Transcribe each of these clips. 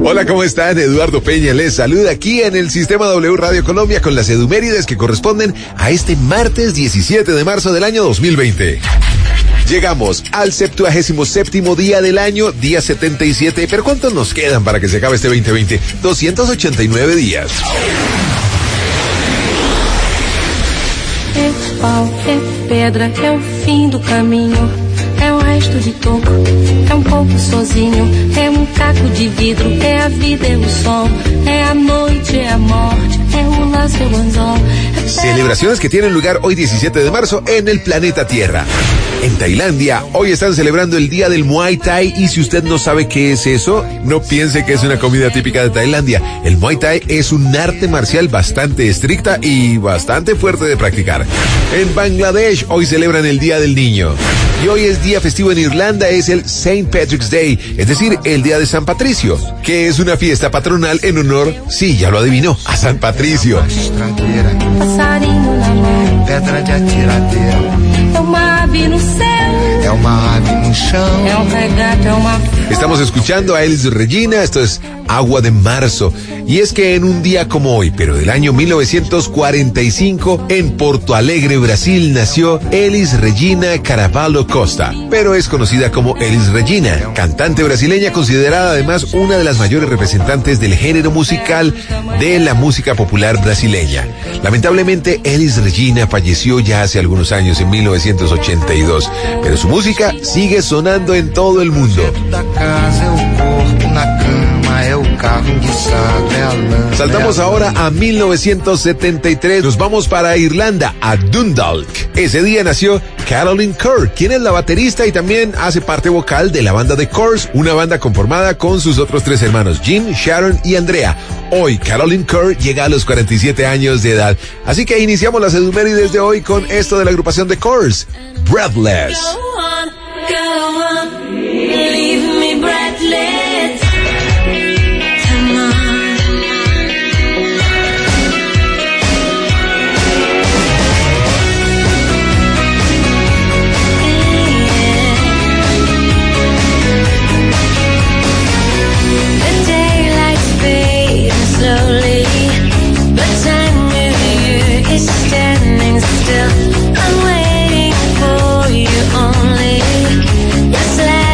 Hola, ¿cómo están? Eduardo Peña les saluda aquí en el Sistema W Radio Colombia con las edumérides que corresponden a este martes 17 de marzo del año 2020. Llegamos al 77º día del año, día 77, pero ¿cuántos nos quedan para que se acabe este 2020? 289 días. É pau, é pedra, é o fim do caminho. É um resto de toco, é um pouco sozinho. É um caco de vidro, é a vida, é o sol. É a noite, é a morte, é o laço, é o anzol. Celebraciones que tienen lugar hoy 17 de marzo en el planeta Tierra. En Tailandia, hoy están celebrando el día del Muay Thai y si usted no sabe qué es eso, no piense que es una comida típica de Tailandia. El Muay Thai es un arte marcial bastante estricta y bastante fuerte de practicar. En Bangladesh, hoy celebran el Día del Niño. Y hoy es día festivo en Irlanda, es el St. Patrick's Day, es decir, el Día de San Patricio, que es una fiesta patronal en honor, sí, ya lo adivinó, a San Patricio. Passarinho na mão, Pedra de atiradeira, é uma ave no céu, é uma ave no chão. é um regato, é uma... Estamos escuchando a Elis Regina, esto es Agua de Marzo. Y es que en un día como hoy, pero del año 1945, en Porto Alegre, Brasil, nació Elis Regina Carvalho Costa, pero es conocida como Elis Regina, cantante brasileña considerada además una de las mayores representantes del género musical de la música popular brasileña. Lamentablemente, Elis Regina falleció ya hace algunos años, en 1982, pero su música sigue sonando en todo el mundo. Da casa é o corpo na cama, é o carro enguiçado, é a lã. Saltamos ahora a 1973, nos vamos para Irlanda, a Dundalk. Ese día nació Caroline Kerr, quien es la baterista y también hace parte vocal de la banda The Corrs, una banda conformada con sus otros tres hermanos, Jim, Sharon y Andrea. Hoy Caroline Kerr llega a los 47 años de edad, así que iniciamos las edumérides de hoy con esto de la agrupación The Corrs, Breathless. Go on, leave me breathless. Come on. The daylight's fading slowly, but time here is standing still. I'm waiting for you only. Yes,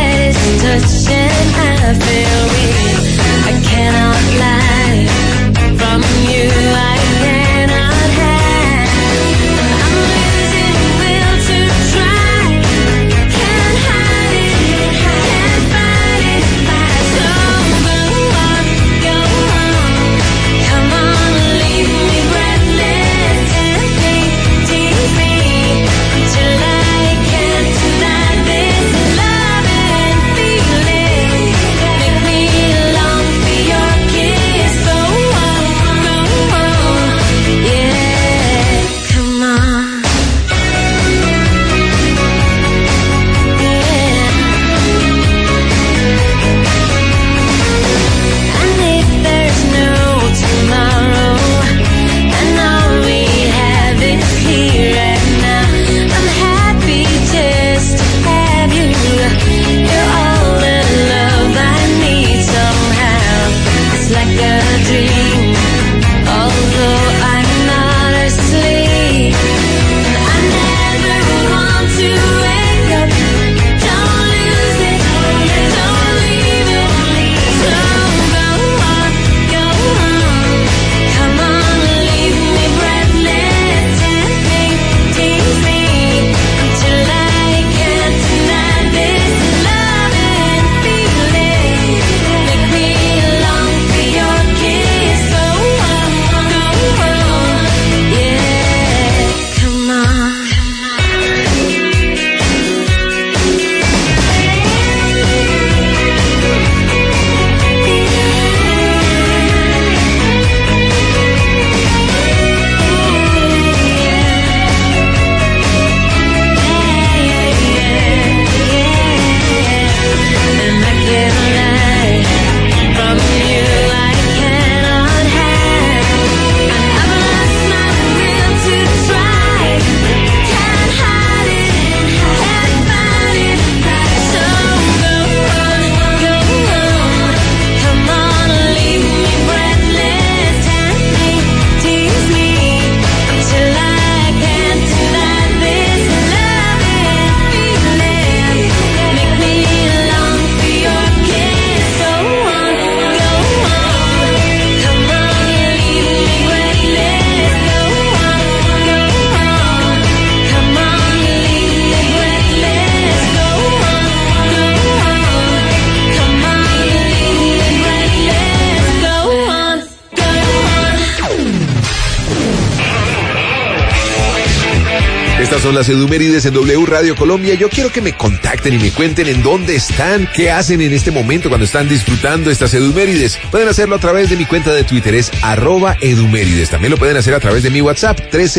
son las Edumérides en W Radio Colombia. Yo quiero que me contacten y me cuenten en dónde están, qué hacen en este momento cuando están disfrutando estas Edumérides. Pueden hacerlo a través de mi cuenta de Twitter, es @Edumérides. También lo pueden hacer a través de mi WhatsApp,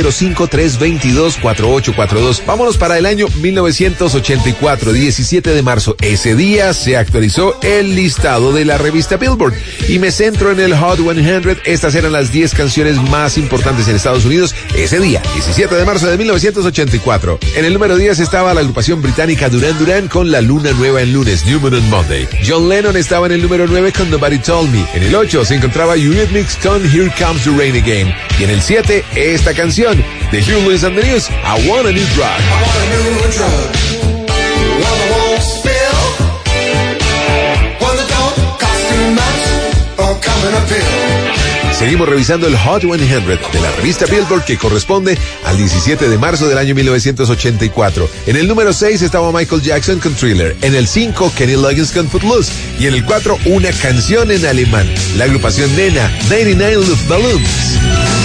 305-322-4842. Vámonos para el año 1984, 17 de marzo. Ese día se actualizó el listado de la revista Billboard y me centro en el Hot 100. Estas eran las 10 canciones más importantes en Estados Unidos ese día, 17 de marzo de 1984. En el número 10 estaba la agrupación británica Duran Duran con La Luna Nueva en lunes, New Moon on Monday. John Lennon estaba en el número 9 con Nobody Told Me. En el 8 se encontraba Eurythmics con Here Comes the Rain Again. Y en el 7, esta canción de Hugh Lewis and the News, I Want a New Drug. I want a new drug. One that won't spill. One that don't cost too much or come in a pill. Seguimos revisando el Hot 100 de la revista Billboard, que corresponde al 17 de marzo del año 1984. En el número 6 estaba Michael Jackson con Thriller. En el 5, Kenny Loggins con Footloose. Y en el 4, una canción en alemán. La agrupación Nena, 99 Luftballons.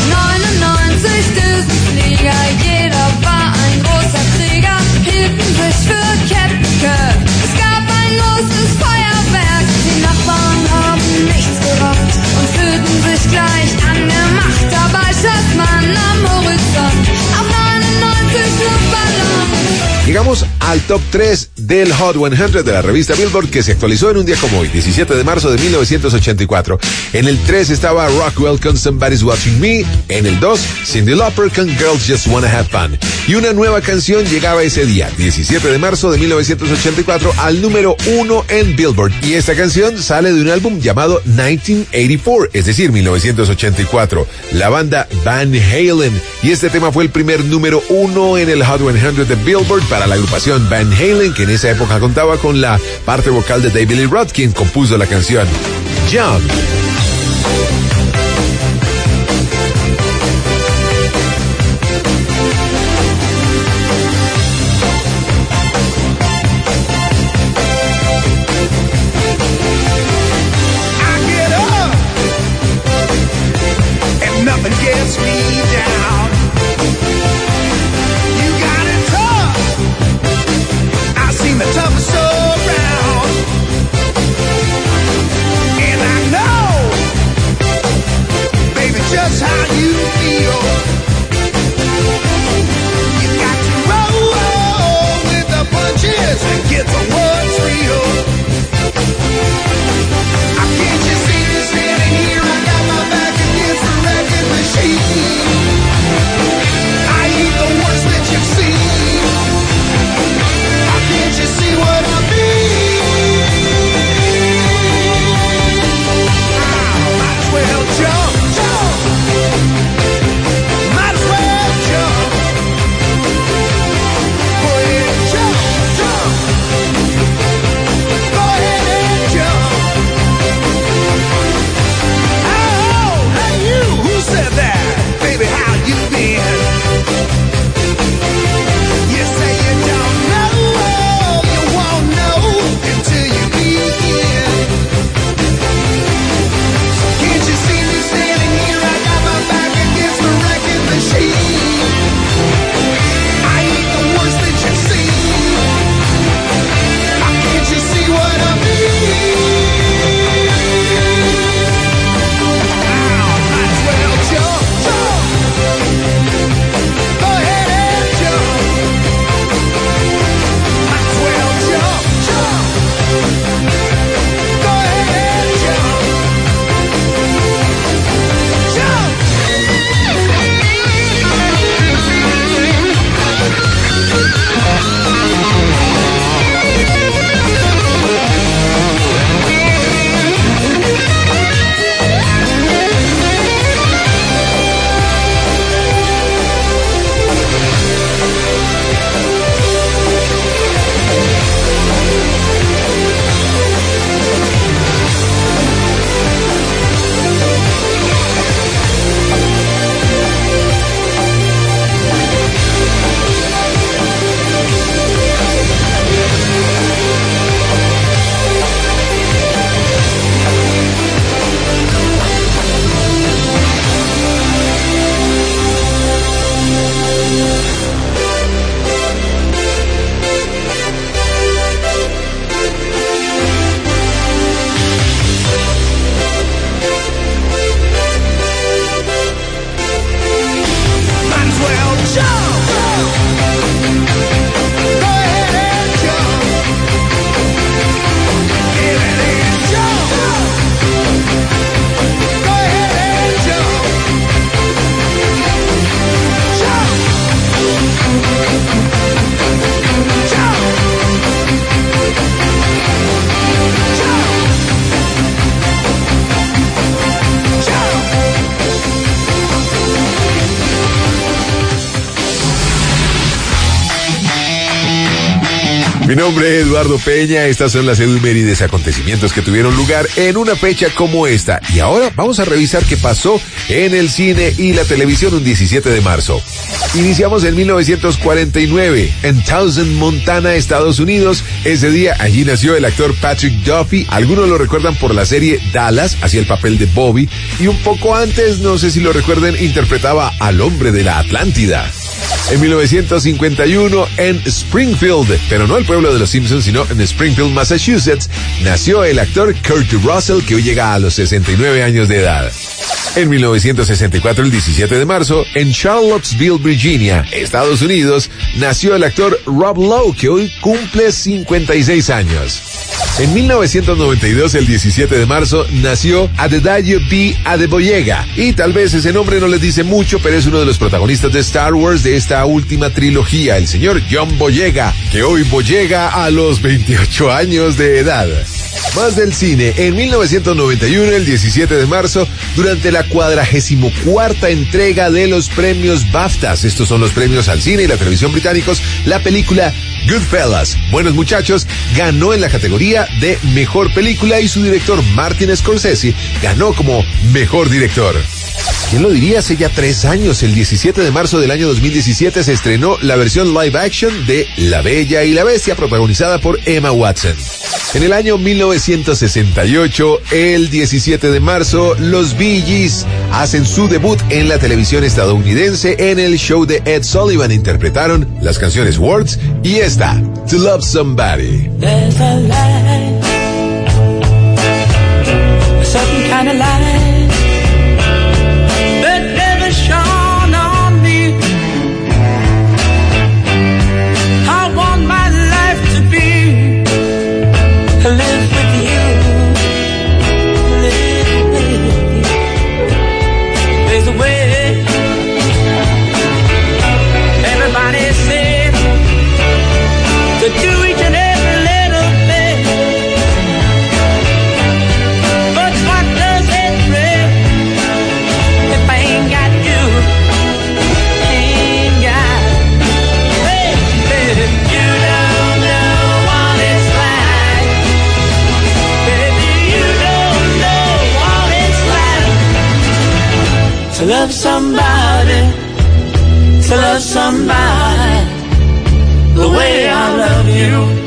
99 Düsenflieger, jeder war ein großer Krieger, hielten sich für Kettke. Es gab ein großes Feuerwerk, die Nachbarn haben nichts gerafft und fühlten sich gleich angemacht. Dabei schoss man am Horizont auf 99 Luftballons. Llegamos al top 3 del Hot 100 de la revista Billboard, que se actualizó en un día como hoy, 17 de marzo de 1984. En el 3 estaba Rockwell con Somebody's Watching Me. En el 2, Cyndi Lauper con Girls Just Wanna Have Fun. Y una nueva canción llegaba ese día, 17 de marzo de 1984, al número 1 en Billboard. Y esta canción sale de un álbum llamado 1984, es decir, 1984. La banda Van Halen. Y este tema fue el primer número 1 en el Hot 100 de Billboard para la agrupación Van Halen, que en esa época contaba con la parte vocal de David Lee Roth, quien compuso la canción Jump. Mi nombre es Eduardo Peña, estas son las edumérides acontecimientos que tuvieron lugar en una fecha como esta. Y ahora vamos a revisar qué pasó en el cine y la televisión un 17 de marzo. Iniciamos en 1949, en Towson, Montana, Estados Unidos. Ese día allí nació el actor Patrick Duffy. Algunos lo recuerdan por la serie Dallas, hacía el papel de Bobby. Y un poco antes, no sé si lo recuerden, interpretaba al hombre de la Atlántida. En 1951, en Springfield, pero no el pueblo de los Simpsons, sino en Springfield, Massachusetts, nació el actor Kurt Russell, que hoy llega a los 69 años de edad. En 1964, el 17 de marzo, en Charlottesville, Virginia, Estados Unidos, nació el actor Rob Lowe, que hoy cumple 56 años. En 1992, el 17 de marzo, nació Adedayo B. Adeboyega. Y tal vez ese nombre no les dice mucho, pero es uno de los protagonistas de Star Wars de esta última trilogía, el señor John Boyega, que hoy Boyega a los 28 años de edad. Más del cine. En 1991, el 17 de marzo, durante la 44ª entrega de los premios BAFTAs, estos son los premios al cine y la televisión británicos, la película Goodfellas, Buenos Muchachos, ganó en la categoría de Mejor Película y su director Martin Scorsese ganó como Mejor Director. ¿Quién lo diría? Hace ya 3 años, el 17 de marzo del año 2017, se estrenó la versión live action de La Bella y la Bestia, protagonizada por Emma Watson. En el año 1968, el 17 de marzo, los Bee Gees hacen su debut en la televisión estadounidense en el show de Ed Sullivan. Interpretaron las canciones Words y esta, To Love Somebody. There's a light, a certain kind of light that never shone on me. I want my life to be live with you, live with you. There's a way. Everybody said to do each and every little thing, but what does it bring if I ain't got you? Ain't got, baby, you don't know what it's like. Baby, you don't know what it's like to love somebody, to love somebody the way I love you.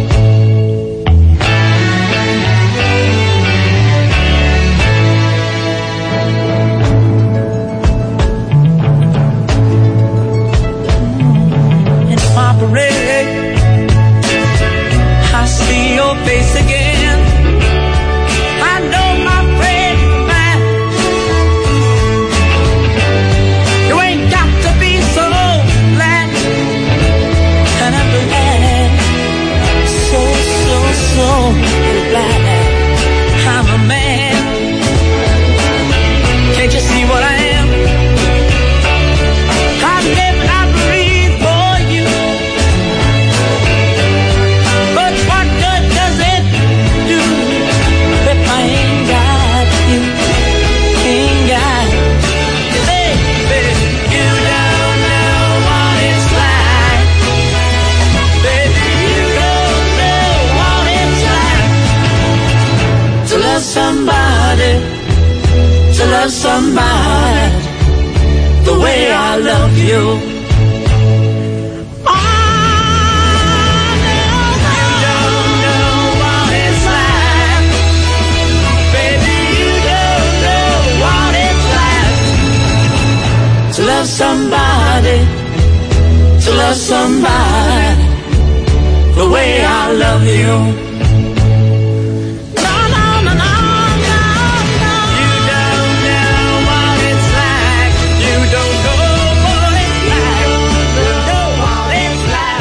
In my parade, I see your face again. I know my friend of mine. You ain't got to be so glad. And I'm glad, so glad I'm a man. Can't you see what I am? I live and I breathe for you. But what good does it do if I ain't got you? Ain't got you. Baby, you don't know what it's like. Baby, you don't know what it's like to love somebody, to love somebody the way I love you. To love somebody, to love somebody the way I love you. No, no, no, no, no, no. You don't know what it's like. You don't know what it's like. You know what it's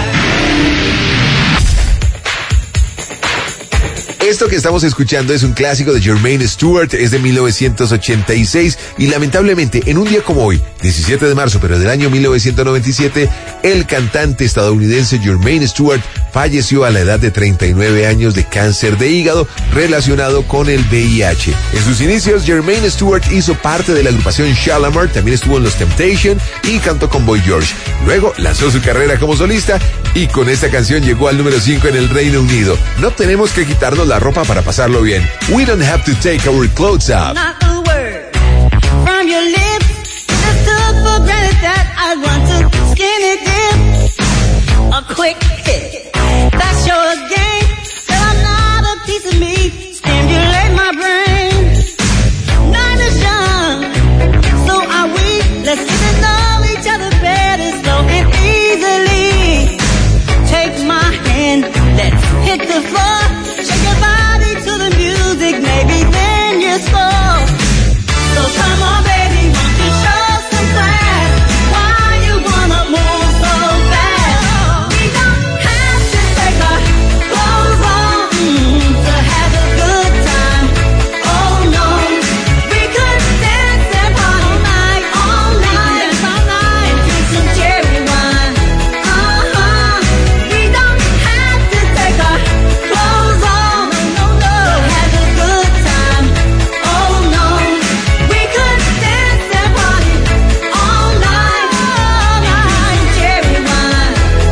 like. Esto que estamos escuchando es un clásico de Jermaine Stewart, es de 1986 y lamentablemente en un día como hoy, 17 de marzo, pero del año 1997, el cantante estadounidense Jermaine Stewart falleció a la edad de 39 años de cáncer de hígado relacionado con el VIH. En sus inicios, Jermaine Stewart hizo parte de la agrupación Shalamar, también estuvo en los Temptation y cantó con Boy George. Luego lanzó su carrera como solista y con esta canción llegó al número 5 en el Reino Unido. No tenemos que quitarnos la ropa para pasarlo bien. We don't have to take our clothes off. Not a word from your lips. Just took for granted that I want to skinny dip. A quick hit. That's your game. But I'm not a piece of meat. Stimulate my brain. Night is young, so are we. Let's get to know each other better, slow and easily. Take my hand, let's hit the floor. Shake your body to the music, maybe then you'll score. So come on, baby, won't you show some class? Why you wanna move so fast? We don't have to take our clothes off to have a good time. Oh no, we could dance and party all night, and drink some cherry wine. We don't have to take our clothes off to have a good time. Oh no, we could dance and party all night, and drink some cherry wine.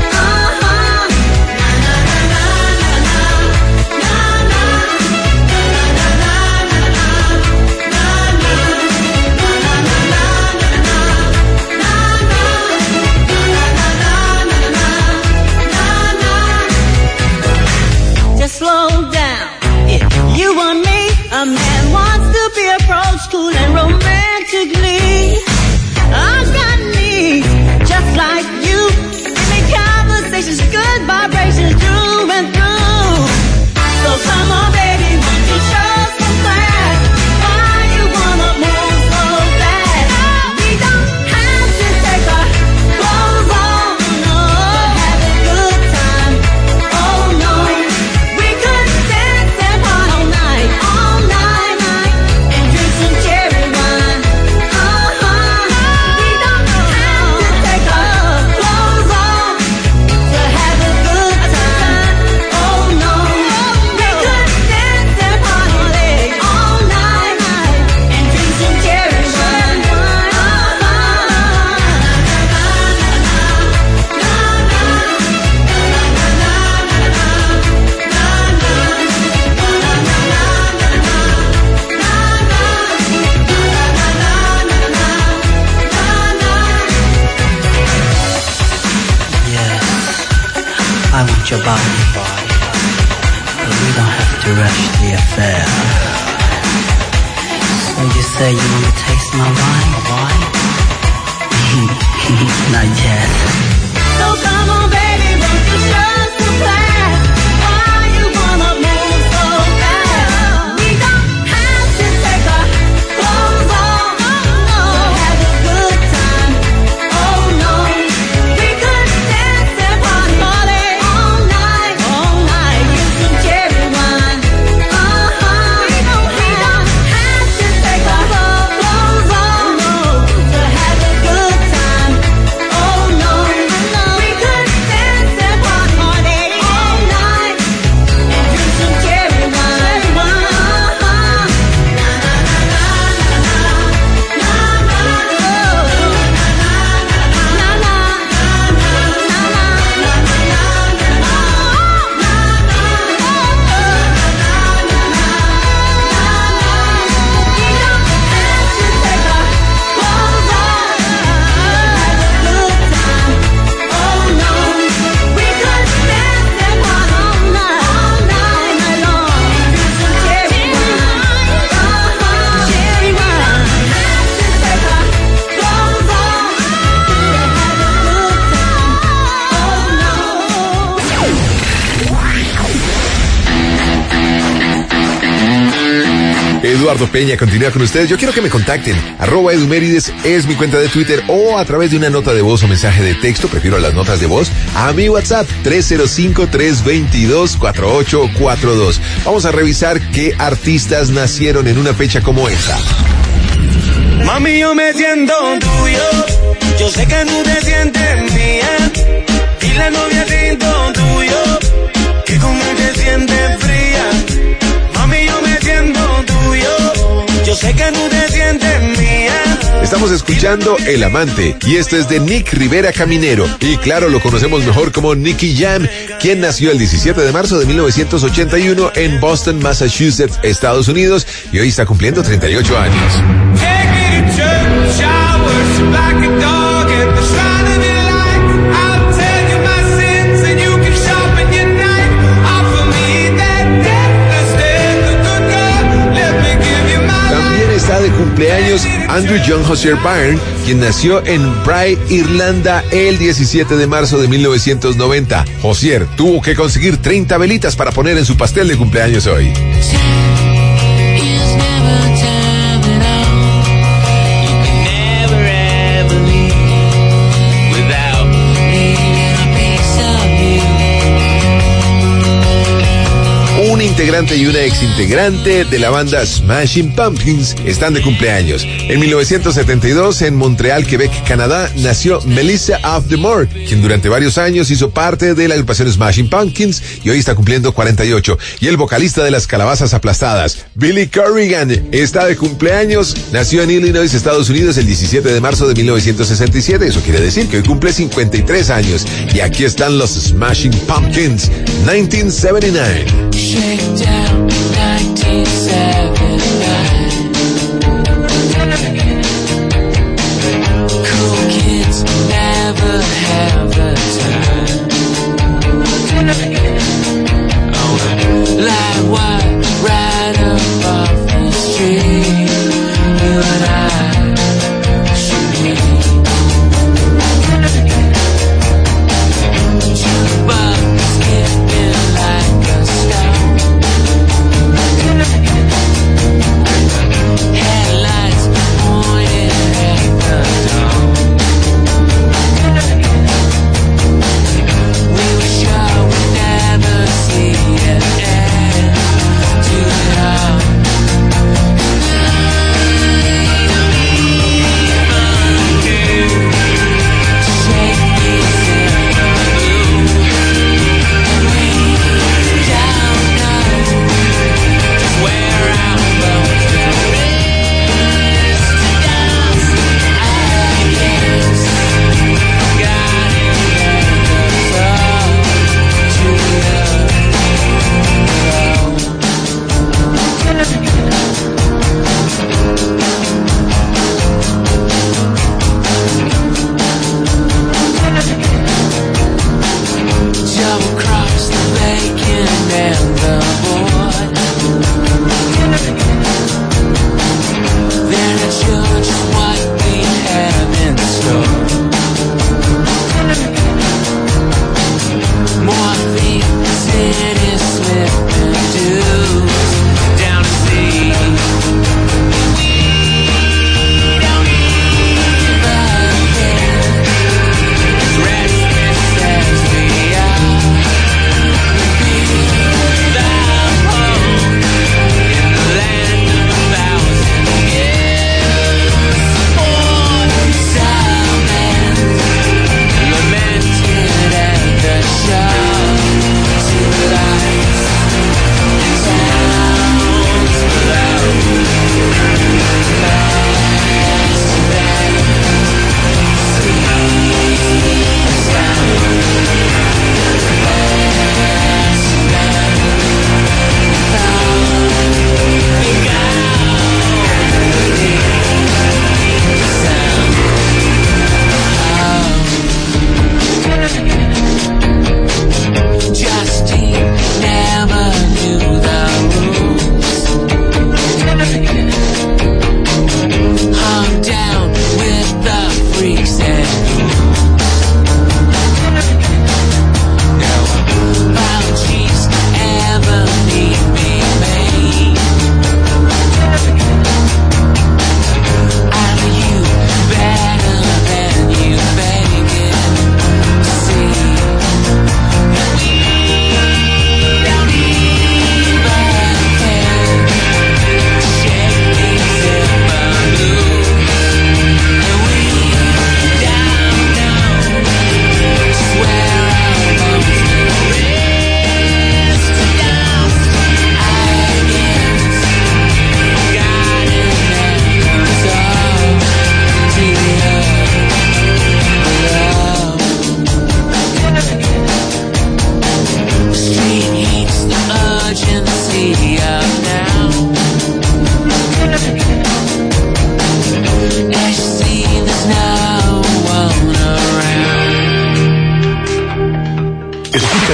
Just slow down. If you want me, a man wants to be approached cool and romantically. I've got needs just like you. Give me conversations, good vibrations through and through. So come on, baby, won't you show some class? Why you wanna move so fast? We don't have to take our clothes off, no, to have a good time. Oh no, we could dance and party all night, and drink some cherry wine. We don't have to take our clothes off to have a good time. Oh no, we could dance and party all night, and drink some cherry wine. Yes, I want your body, but we don't have to rush the affair. So you say you want to taste my wine? Not yet. So come on, baby, won't you show some class? Why you wanna move so fast? We don't have to take our clothes off, no, have a good time. Oh no, we could dance and party all night, drink some cherry wine. We don't have to take our clothes off, no, to have a good time. Oh no, we could dance and party all night, and drink some cherry wine. Eduardo Peña continúa con ustedes. Yo quiero que me contacten. @edumérides es mi cuenta de Twitter, o a través de una nota de voz o mensaje de texto, prefiero las notas de voz, a mi WhatsApp 305-322-4842. Vamos a revisar qué artistas nacieron en una fecha como esta. Mami, yo me siento tuyo, yo sé que tú te sientes mía, y la novia siento tuyo, que con él te sientes fría. Mami, yo me siento tuyo, yo sé que tú te sientes mía. Estamos Estamos escuchando El Amante y esto es de Nick Rivera Caminero. Y claro, lo conocemos mejor como Nicky Jam, quien nació el 17 de marzo de 1981 en Boston, Massachusetts, Estados Unidos, y hoy está cumpliendo 38 años. Está de cumpleaños Andrew John Hosier Byrne, quien nació en Bray, Irlanda, el 17 de marzo de 1990. Hosier tuvo que conseguir 30 velitas para poner en su pastel de cumpleaños hoy. Un integrante y una exintegrante de la banda Smashing Pumpkins están de cumpleaños. En 1972, en Montreal, Quebec, Canadá, nació Melissa Auf the Moor, quien durante varios años hizo parte de la agrupación Smashing Pumpkins y hoy está cumpliendo 48. Y el vocalista de las Calabazas Aplastadas, Billy Corrigan, está de cumpleaños. Nació en Illinois, Estados Unidos, el 17 de marzo de 1967. Eso quiere decir que hoy cumple 53 años. Y aquí están los Smashing Pumpkins, 1979. Shakedown 1979. Cool kids never have the time. Light wire right up off the street. You and I should meet. Jukebox skipping like a stone.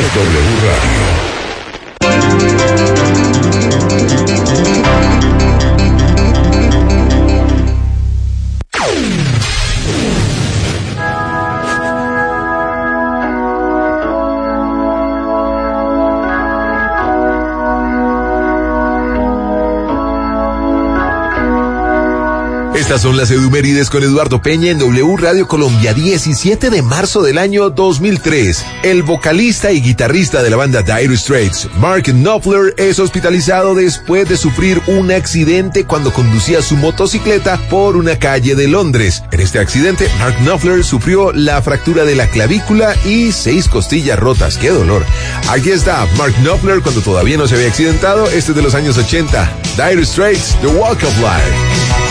W Radio. Estas son las Edumérides con Eduardo Peña en W Radio Colombia, 17 de marzo del año 2003. El vocalista y guitarrista de la banda Dire Straits, Mark Knopfler, es hospitalizado después de sufrir un accidente cuando conducía su motocicleta por una calle de Londres. En este accidente, Mark Knopfler sufrió la fractura de la clavícula y 6 costillas rotas. ¡Qué dolor! Aquí está Mark Knopfler cuando todavía no se había accidentado. Este es de los años 80. Dire Straits, The Walk of Life.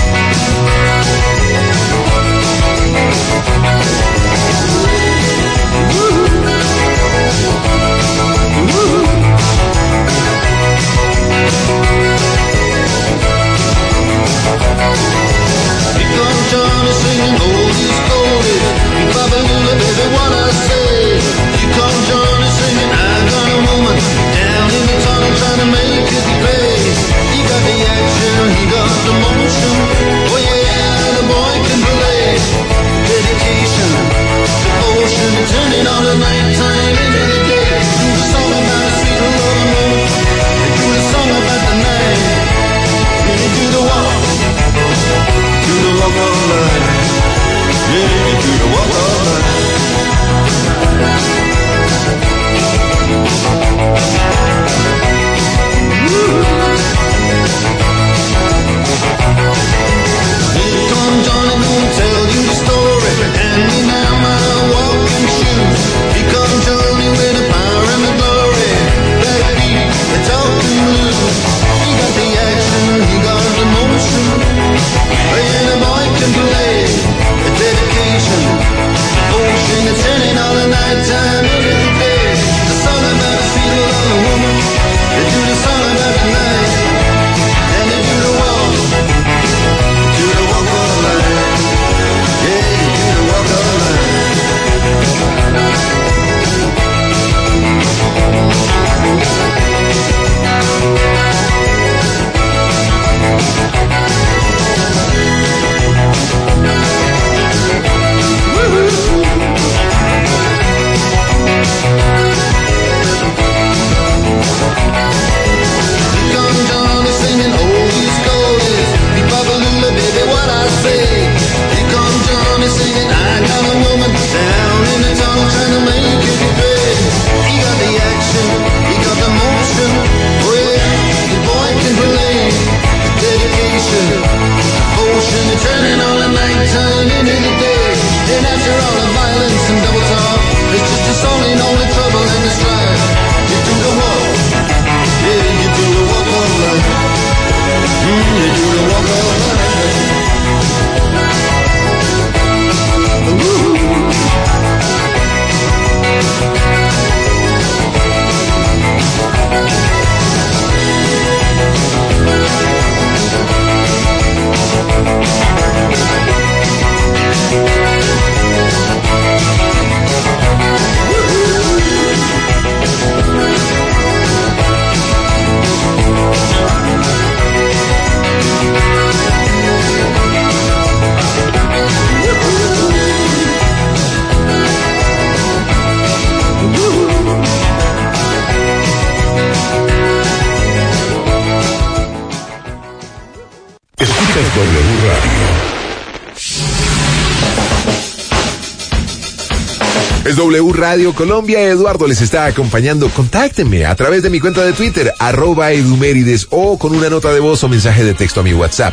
Es W Radio Colombia, Eduardo les está acompañando. Contáctenme a través de mi cuenta de Twitter, @Edumérides, o con una nota de voz o mensaje de texto a mi WhatsApp,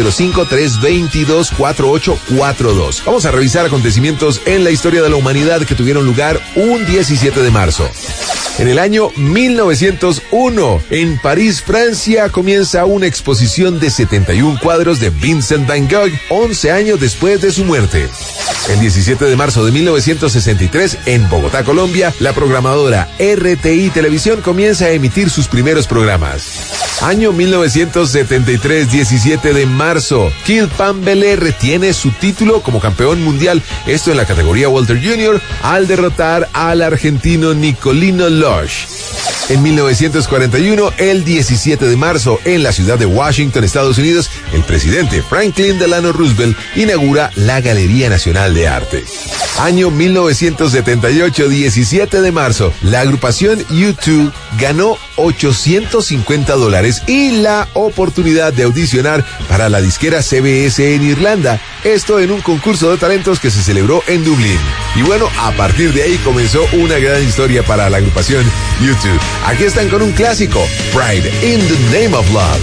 305-322-4842. Vamos a revisar acontecimientos en la historia de la humanidad que tuvieron lugar un 17 de marzo. En el año 1901, en París, Francia, comienza una exposición de 71 cuadros de Vincent van Gogh, 11 años después de su muerte. El 17 de marzo de 1963, 1973, en Bogotá, Colombia, la programadora RTI Televisión comienza a emitir sus primeros programas. Año 1973, 17 de marzo, Kid Pambele retiene su título como campeón mundial, esto en la categoría Walter Jr., al derrotar al argentino Nicolino Losch. En 1941, el 17 de marzo, en la ciudad de Washington, Estados Unidos, el presidente Franklin Delano Roosevelt inaugura la Galería Nacional de Arte. Año 1978, 17 de marzo, la agrupación U2 ganó $850 y la oportunidad de audicionar para la disquera CBS en Irlanda, esto en un concurso de talentos que se celebró en Dublín. Y bueno, a partir de ahí comenzó una gran historia para la agrupación U2. Aquí están con un clásico, Pride in the Name of Love.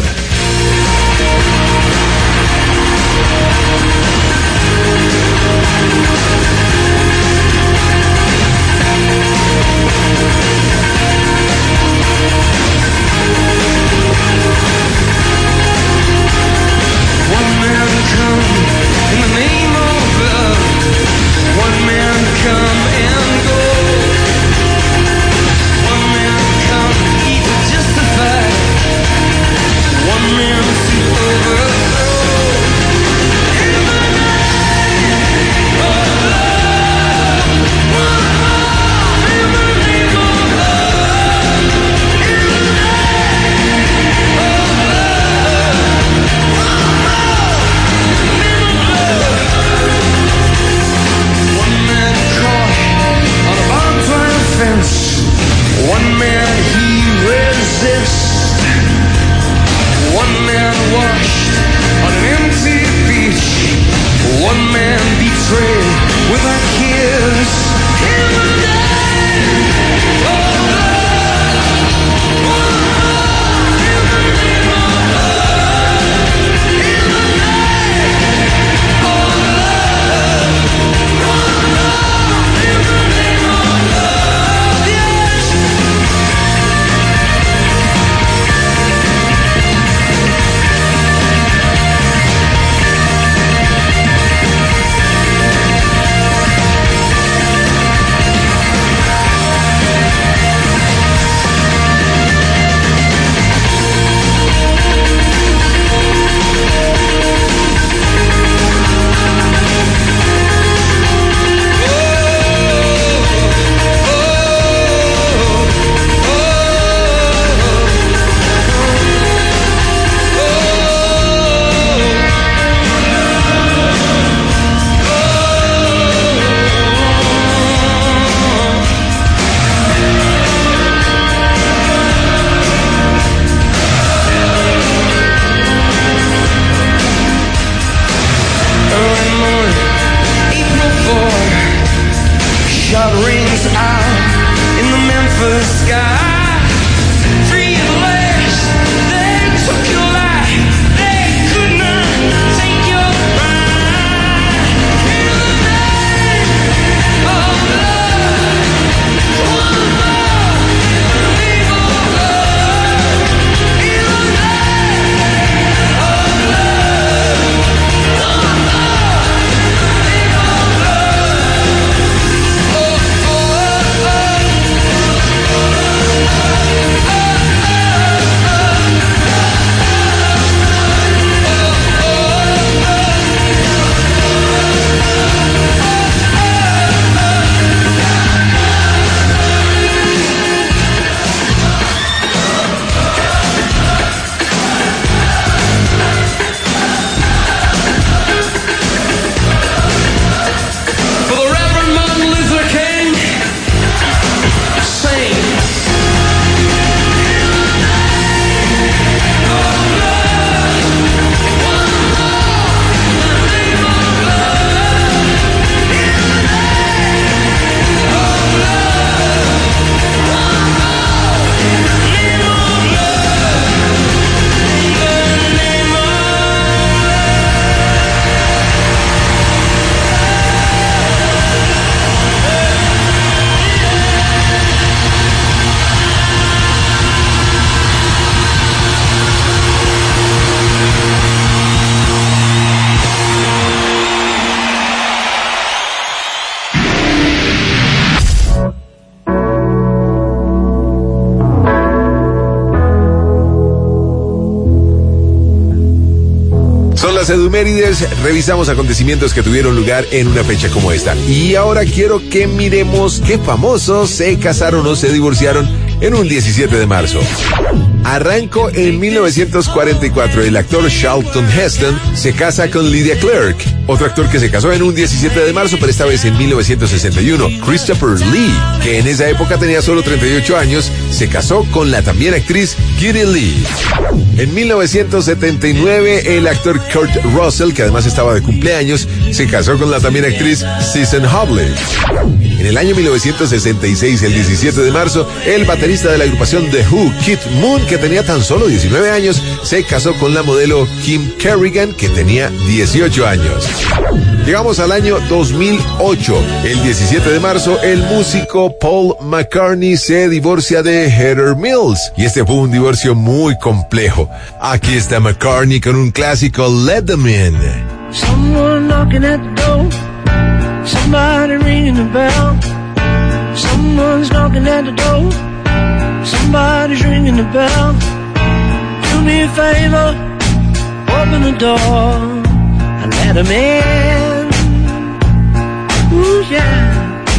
las Edumérides, revisamos acontecimientos que tuvieron lugar en una fecha como esta. Y ahora quiero que miremos qué famosos se casaron o se divorciaron en un 17 de marzo. Arranco en 1944. El actor Charlton Heston se casa con Lydia Clark. Otro actor que se casó en un 17 de marzo, pero esta vez en 1961, Christopher Lee, que en esa época tenía solo 38 años, se casó con la también actriz Kitty Lee. En 1979, el actor Kurt Russell, que además estaba de cumpleaños, se casó con la también actriz Susan Hobley. En el año 1966, el 17 de marzo, el baterista de la agrupación The Who, Keith Moon, que tenía tan solo 19 años, se casó con la modelo Kim Kerrigan, que tenía 18 años. Llegamos al año 2008. El 17 de marzo, el músico Paul McCartney se divorcia de Heather Mills. Y este fue un divorcio muy complejo. Aquí está McCartney con un clásico, Let Them In. Someone knocking at the door. Somebody ringing the bell. Someone's knocking at the door. Somebody's ringing the bell. Do me a favor, open the door and let 'em in. Ooh, yeah.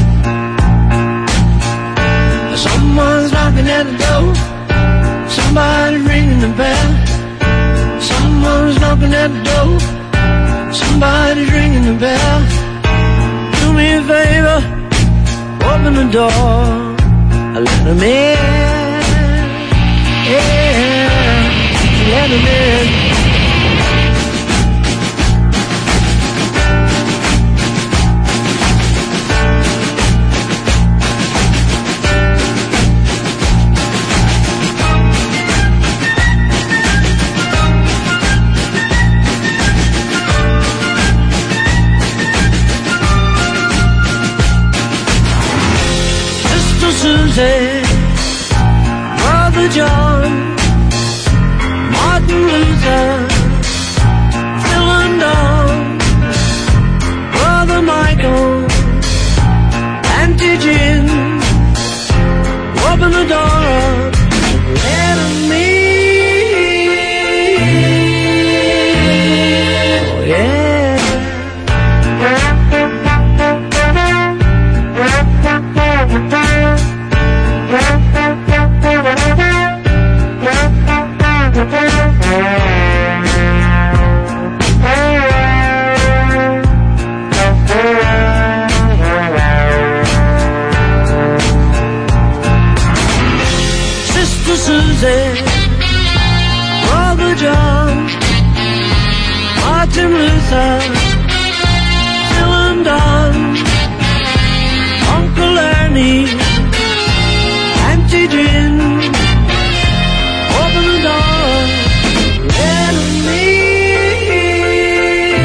Someone's knocking at the door. Somebody's ringing the bell. Someone's knocking at the door. Somebody's ringing the bell. Do me a favor, open the door and let 'em in. Yeah, let 'em in. Susie, Brother John, Martin Luther, Phil and Don, Brother Michael, Auntie Jim, open the door up, let 'em in. Oh yeah. Sister Susie, Brother John, Martin Luther, Phil and Don, Uncle Ernie, Auntie Jim, open the door, let 'em in.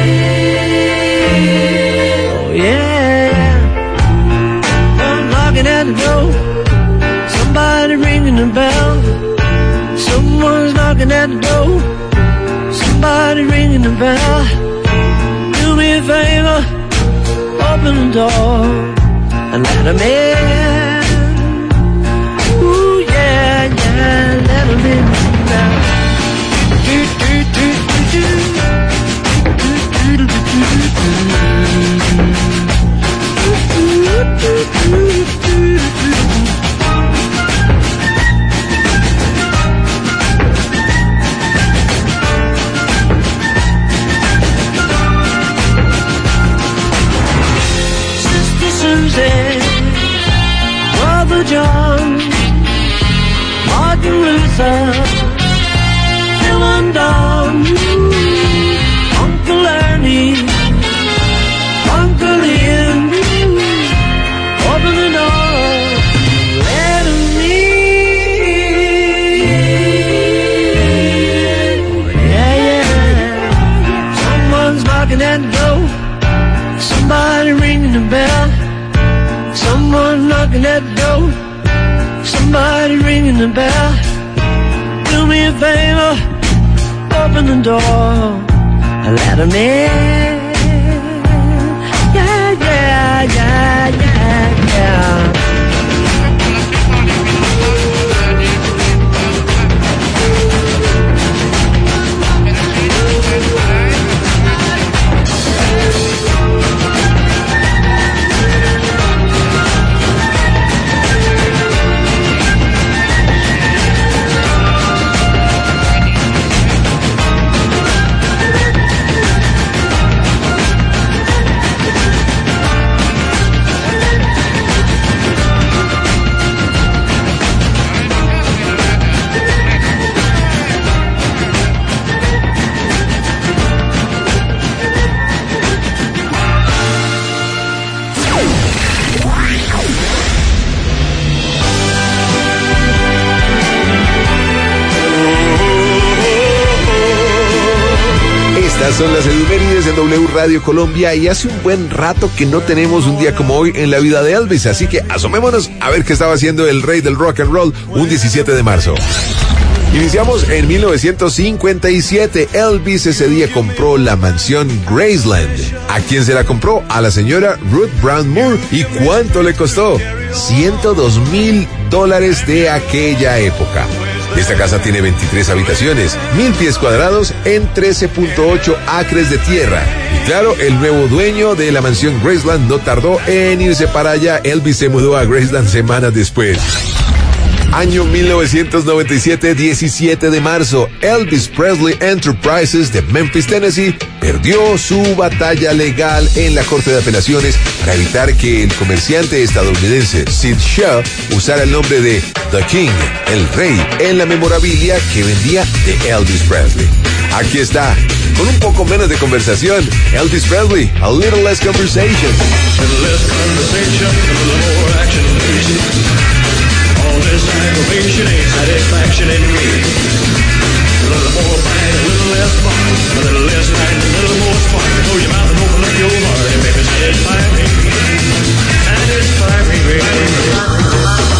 Oh yeah. I'm knocking at the door. Somebody ringing the bell. Someone's knocking at the door. Somebody ringing the bell. Do me a favor, open the door and let 'em in. Ooh yeah, yeah, let 'em in now. Do do do do do. Do do do do do. Susie, Brother John, Martin Luther, Phil and Don, Uncle Ernie, Uncle Ian, open the door, let 'em in. Yeah, yeah. Someone's knocking at the door. Somebody ringing the bell. Someone knocking at the door. Somebody ringing the bell. Do me a favor, open the door and let 'em in. Yeah, yeah, yeah, yeah, yeah. Estas son las efemérides de W Radio Colombia y hace un buen rato que no tenemos un día como hoy en la vida de Elvis, así que asomémonos a ver qué estaba haciendo el rey del rock and roll un 17 de marzo. Iniciamos en 1957. Elvis ese día compró la mansión Graceland. ¿A quién se la compró? A la señora Ruth Brown Moore. ¿Y cuánto le costó? $102,000 de aquella época. Esta casa tiene 23 habitaciones, 1,000 pies cuadrados en 13.8 acres de tierra. Y claro, el nuevo dueño de la mansión Graceland no tardó en irse para allá. Elvis se mudó a Graceland semanas después. Año 1997, 17 de marzo, Elvis Presley Enterprises de Memphis, Tennessee, perdió su batalla legal en la Corte de Apelaciones para evitar que el comerciante estadounidense Sid Shaw usara el nombre de The King, el rey, en la memorabilia que vendía de Elvis Presley. Aquí está, con un poco menos de conversación, Elvis Presley, A Little Less Conversation. A little less conversation, a little more action, please. All this aggravation ain't satisfaction in me. A little more fight, a little less fun. A little less fight, a little more spark. Close your mouth and open up your heart and baby satisfy me. Satisfy me, baby.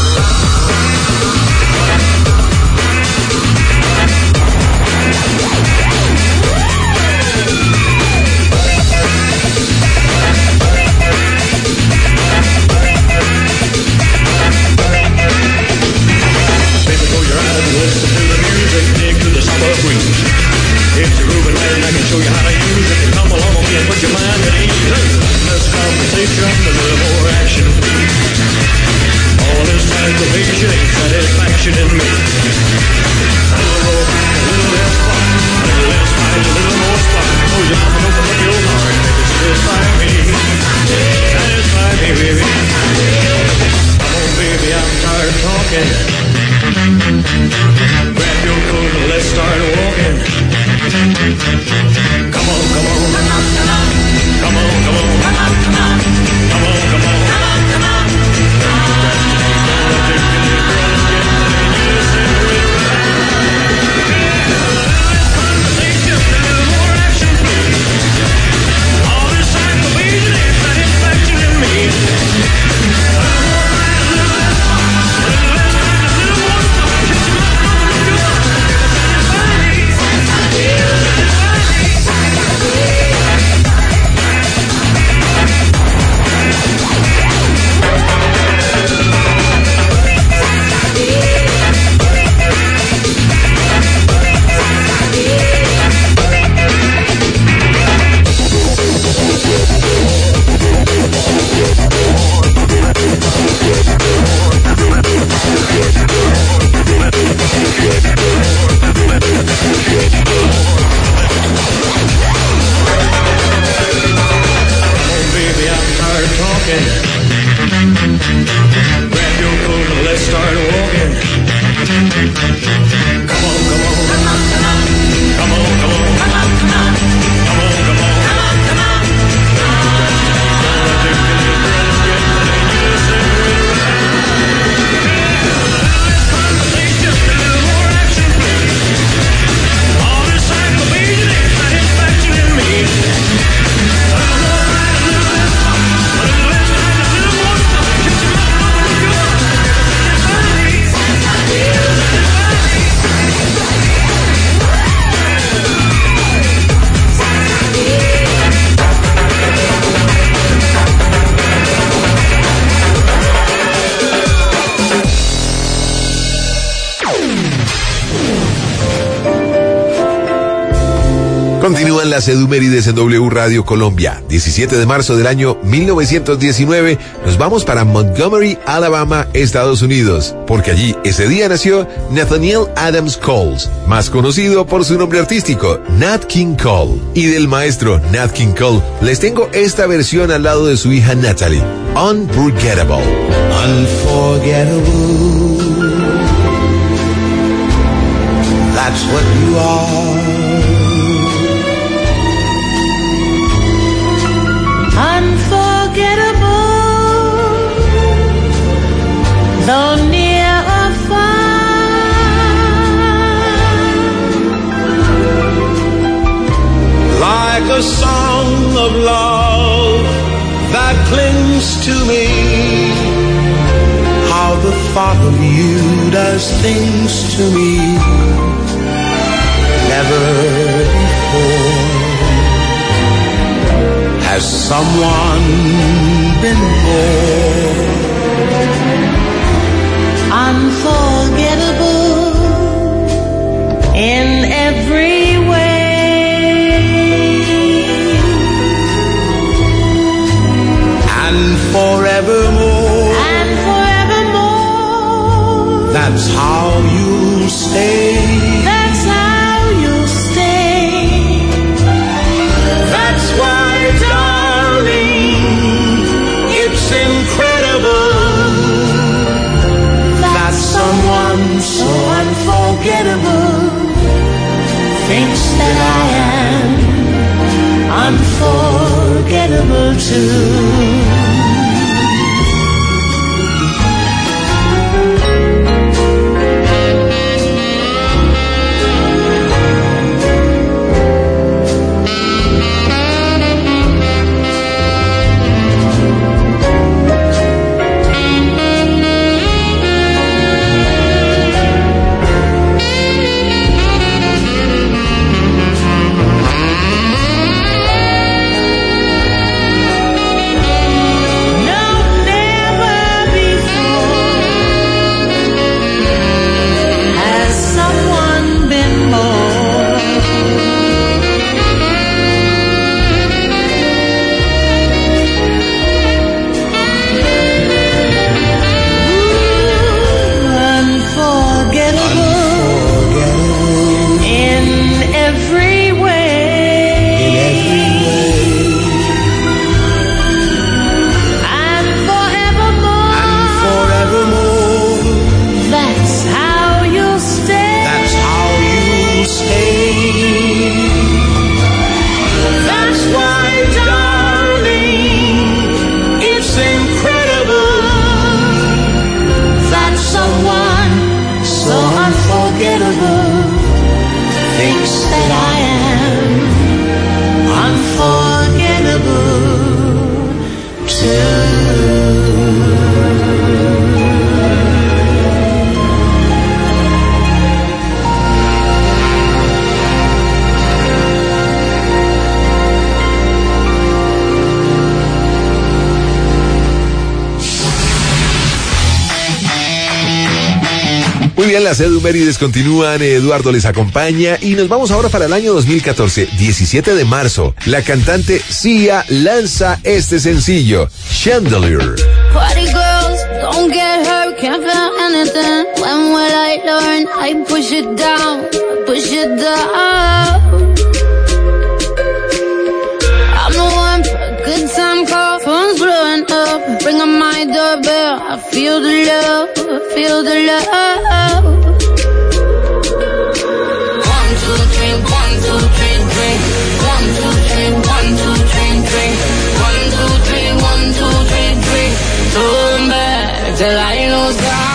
Listen to the music, dig to the summer breeze. It's a grooving man, I can show you how to use it. Come along and put your mind at ease. Less conversation, a little more action, please. All this aggravation ain't satisfaction in me. A little more fight, a little less fun. A little less fight, a little more spark. Close your mouth and open up your heart. Make it satisfy me. Satisfy me, baby. Come on, baby, I'm tired of talking. Grab your coat and let's start walking. Come on, come on. Come on, come on. Come on, come on. Come on, come on. Come on, come on. Come on, come on. Conversation, a little more action, please. All this aggravation ain't satisfaction in me. A little more fight, a little less fun. A little less fight, a little more spark. Get your mouth and open up your heart. Satisfy me. Continúan las edumérides en W Radio Colombia. 17 de marzo del año 1919, nos vamos para Montgomery, Alabama, Estados Unidos, porque allí ese día nació Nathaniel Adams Coles, más conocido por su nombre artístico, Nat King Cole. Y del maestro Nat King Cole les tengo esta versión al lado de su hija Natalie, Unforgettable. Unforgettable. That's what you are. Unforgettable, though near or far. a song of love that clings to me. How the thought of you does things to me never before has someone been more unforgettable in every way and forevermore. That's how you'll stay. That's how you'll stay. That's why, darling, it's incredible that someone so unforgettable thinks that I am unforgettable too. Las Edumérides continúan, Eduardo les acompaña y nos vamos ahora para el año 2014, 17 de marzo. La cantante Sia lanza este sencillo, Chandelier. Party girls, don't get hurt, can't feel anything. When will I learn? I push it down, push it down. I'm the one for a good time call, phone's blowing up. Bring on my doorbell, I feel the love, I feel the love. 1, 2, 3, 1, 2, 3, drink. 1, 2, 3, 1, 2, 3, drink. 1, 2, 3, 1, 2, 3, drink. Turn back till I lose God.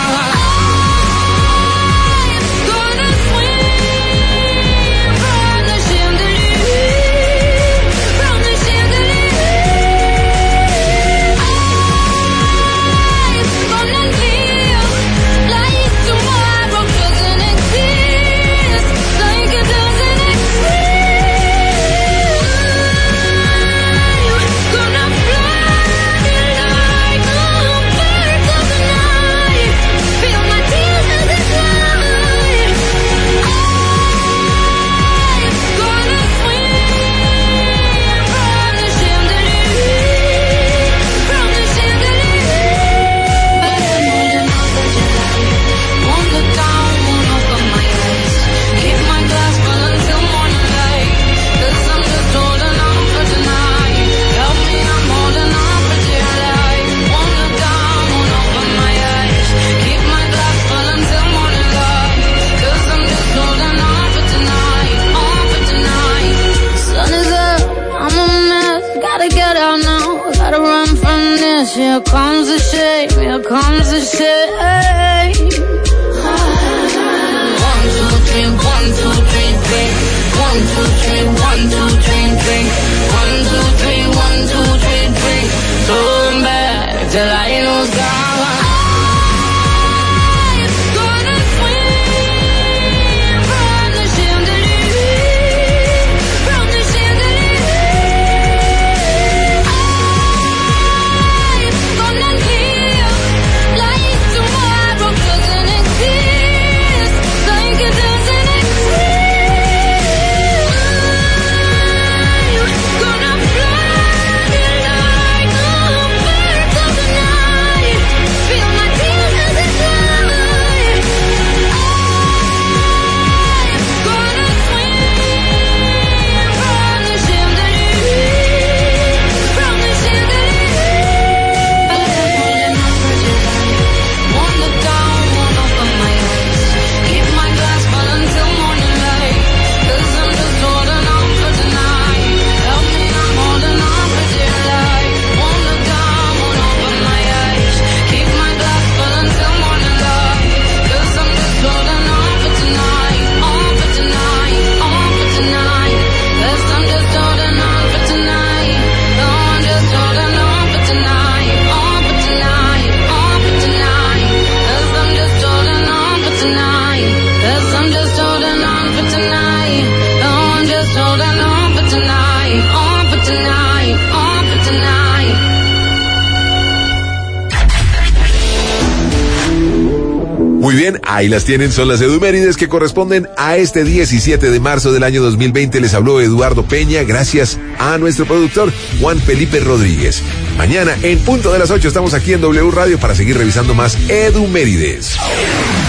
Here comes the shame, here comes the shame. 1, 2, 3, 1, 2, 3, drink. 1, 2, 3, 1, 2, 3, drink. till I lose God. Muy bien, ahí las tienen, son las edumérides que corresponden a este 17 de marzo del año 2020. Les habló Eduardo Peña, gracias a nuestro productor Juan Felipe Rodríguez. Mañana, en punto de las 8, estamos aquí en W Radio para seguir revisando más edumérides.